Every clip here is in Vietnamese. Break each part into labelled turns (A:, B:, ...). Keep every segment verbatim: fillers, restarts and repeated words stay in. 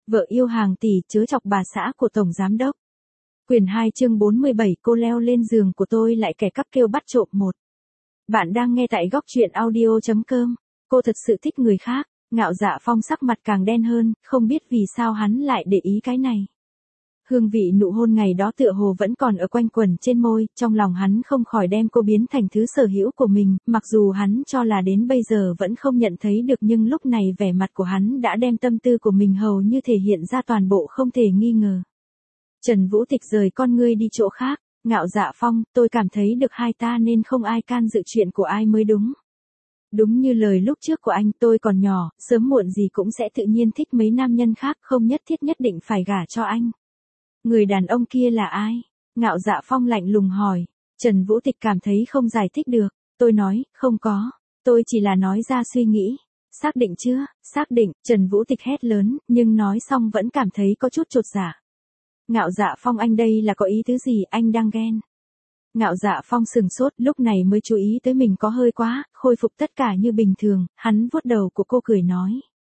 A: Vợ yêu hàng tỷ chớ chọc bà xã của Tổng Giám Đốc. Quyển hai chương bốn mươi bảy cô leo lên giường của tôi lại kẻ cắp kêu bắt trộm một. Bạn đang nghe tại góc truyện audio chấm com. Cô thật sự thích người khác. Ngạo Dạ Phong sắc mặt càng đen hơn, không biết vì sao hắn lại để ý cái này. Hương vị nụ hôn ngày đó tựa hồ vẫn còn ở quanh quẩn trên môi, trong lòng hắn không khỏi đem cô biến thành thứ sở hữu của mình, mặc dù hắn cho là đến bây giờ vẫn không nhận thấy được, nhưng lúc này vẻ mặt của hắn đã đem tâm tư của mình hầu như thể hiện ra toàn bộ không thể nghi ngờ. Trần Vũ Tịch rời con ngươi đi chỗ khác. Ngạo Dạ Phong, tôi cảm thấy được hai ta nên không ai can dự chuyện của ai mới đúng. Đúng như lời lúc trước của anh, tôi còn nhỏ, sớm muộn gì cũng sẽ tự nhiên thích mấy nam nhân khác, không nhất thiết nhất định phải gả cho anh. Người đàn ông kia là ai? Ngạo Dạ Phong lạnh lùng hỏi. Trần Vũ Tịch cảm thấy không giải thích được. Tôi nói, không có. Tôi chỉ là nói ra suy nghĩ. Xác định chưa? Xác định. Trần Vũ Tịch hét lớn, nhưng nói xong vẫn cảm thấy có chút chột dạ. Ngạo Dạ Phong, anh đây là có ý tứ gì? Anh đang ghen? Ngạo Dạ Phong sừng sốt, lúc này mới chú ý tới mình có hơi quá, khôi phục tất cả như bình thường, hắn vuốt đầu của cô cười nói.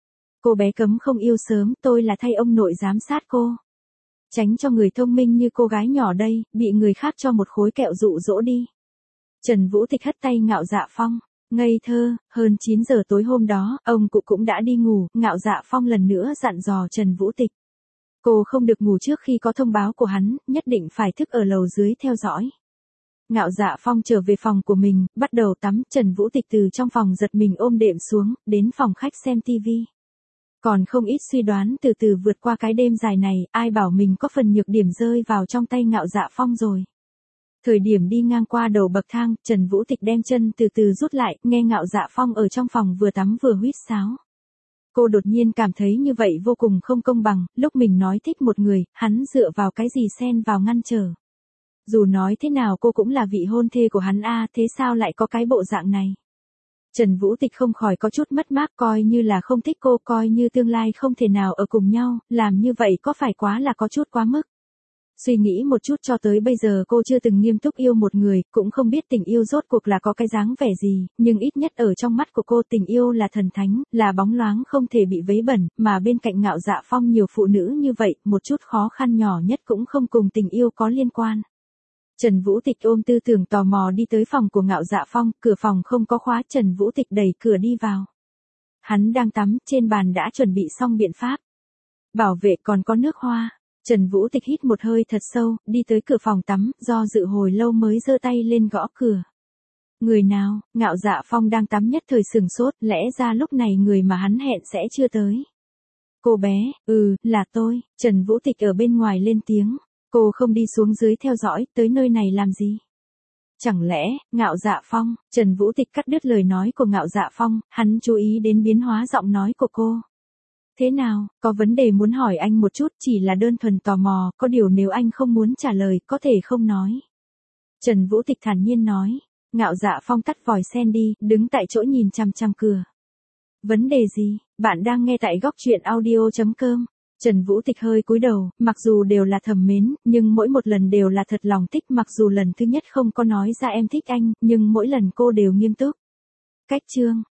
A: Cô bé cấm không yêu sớm, tôi là thay ông nội giám sát cô. Tránh cho người thông minh như cô gái nhỏ đây, bị người khác cho một khối kẹo dụ dỗ đi. Trần Vũ Tịch hất tay Ngạo Dạ Phong. Ngây thơ, hơn chín giờ tối hôm đó, ông cụ cũng đã đi ngủ, Ngạo Dạ Phong lần nữa dặn dò Trần Vũ Tịch. Cô không được ngủ trước khi có thông báo của hắn, nhất định phải thức ở lầu dưới theo dõi. Ngạo Dạ Phong trở về phòng của mình, bắt đầu tắm, Trần Vũ Tịch từ trong phòng giật mình ôm đệm xuống, đến phòng khách xem tivi. Còn không ít suy đoán từ từ vượt qua cái đêm dài này, ai bảo mình có phần nhược điểm rơi vào trong tay Ngạo Dạ Phong rồi. Thời điểm đi ngang qua đầu bậc thang, Trần Vũ Tịch đem chân từ từ rút lại, nghe Ngạo Dạ Phong ở trong phòng vừa tắm vừa huýt sáo. Cô đột nhiên cảm thấy như vậy vô cùng không công bằng, lúc mình nói thích một người, hắn dựa vào cái gì xen vào ngăn trở. Dù nói thế nào cô cũng là vị hôn thê của hắn a, thế sao lại có cái bộ dạng này? Trần Vũ Tịch không khỏi có chút mất mát, coi như là không thích cô, coi như tương lai không thể nào ở cùng nhau, làm như vậy có phải quá là có chút quá mức. Suy nghĩ một chút, cho tới bây giờ cô chưa từng nghiêm túc yêu một người, cũng không biết tình yêu rốt cuộc là có cái dáng vẻ gì, nhưng ít nhất ở trong mắt của cô tình yêu là thần thánh, là bóng loáng không thể bị vấy bẩn, mà bên cạnh Ngạo Dạ Phong nhiều phụ nữ như vậy, một chút khó khăn nhỏ nhất cũng không cùng tình yêu có liên quan. Trần Vũ Tịch ôm tư tưởng tò mò đi tới phòng của Ngạo Dạ Phong, cửa phòng không có khóa, Trần Vũ Tịch đẩy cửa đi vào. Hắn đang tắm, trên bàn đã chuẩn bị xong biện pháp bảo vệ, còn có nước hoa. Trần Vũ Tịch hít một hơi thật sâu, đi tới cửa phòng tắm, do dự hồi lâu mới giơ tay lên gõ cửa. Người nào? Ngạo Dạ Phong đang tắm nhất thời sừng sốt, lẽ ra lúc này người mà hắn hẹn sẽ chưa tới. Cô bé, ừ, là tôi. Trần Vũ Tịch ở bên ngoài lên tiếng. Cô không đi xuống dưới theo dõi, tới nơi này làm gì? Chẳng lẽ, Ngạo Dạ Phong? Trần Vũ Tịch cắt đứt lời nói của Ngạo Dạ Phong, hắn chú ý đến biến hóa giọng nói của cô. Thế nào, có vấn đề muốn hỏi anh một chút, chỉ là đơn thuần tò mò, có điều nếu anh không muốn trả lời, có thể không nói. Trần Vũ Tịch thản nhiên nói. Ngạo Dạ Phong tắt vòi sen đi, đứng tại chỗ nhìn chằm chằm cửa. Vấn đề gì? Bạn đang nghe tại góc truyện audio chấm com. Trần Vũ Tịch hơi cúi đầu, mặc dù đều là thầm mến, nhưng mỗi một lần đều là thật lòng thích, mặc dù lần thứ nhất không có nói ra em thích anh, nhưng mỗi lần cô đều nghiêm túc. Cách chương,